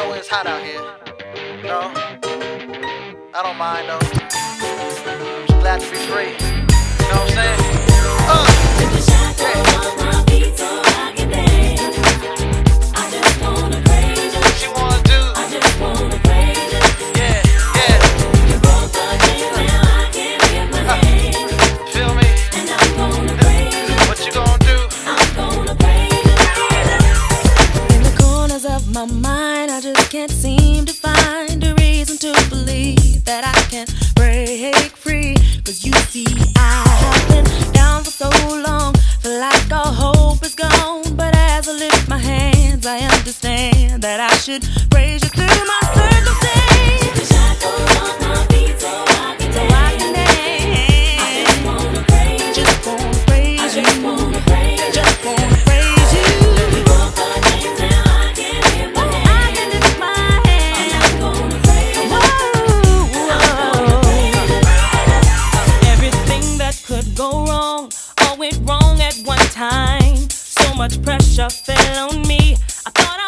know when it's hot out here. No, I don't mind though. Just glad to be free. You know what I'm saying? With the shackles on my feet so I can dance. I just wanna praise you. What you wanna do? I just wanna praise you. Yeah, yeah. You broke the chains, now I can lift my hands. Feel me? And I'm gonna praise you. What you gonna do? I'm gonna praise you. In the corners of my mind, I just can't seem to find a reason to believe that I can break free. 'Cause you see, I have been down for so long, feel like all hope is gone. But as I lift my hands, I understand that I should praise you through my circumstance. Take the shackles off my feet so I can dance. I just wanna praise you. Just wanna praise you. I just wanna praise you. Just wanna praise you. You broke the chains, now I can lift my hands. I can lift my hands. I'm gonna praise you. I'm gonna praise you. Everything that could go wrong, all went wrong at one time. So much pressure fell on me. I thought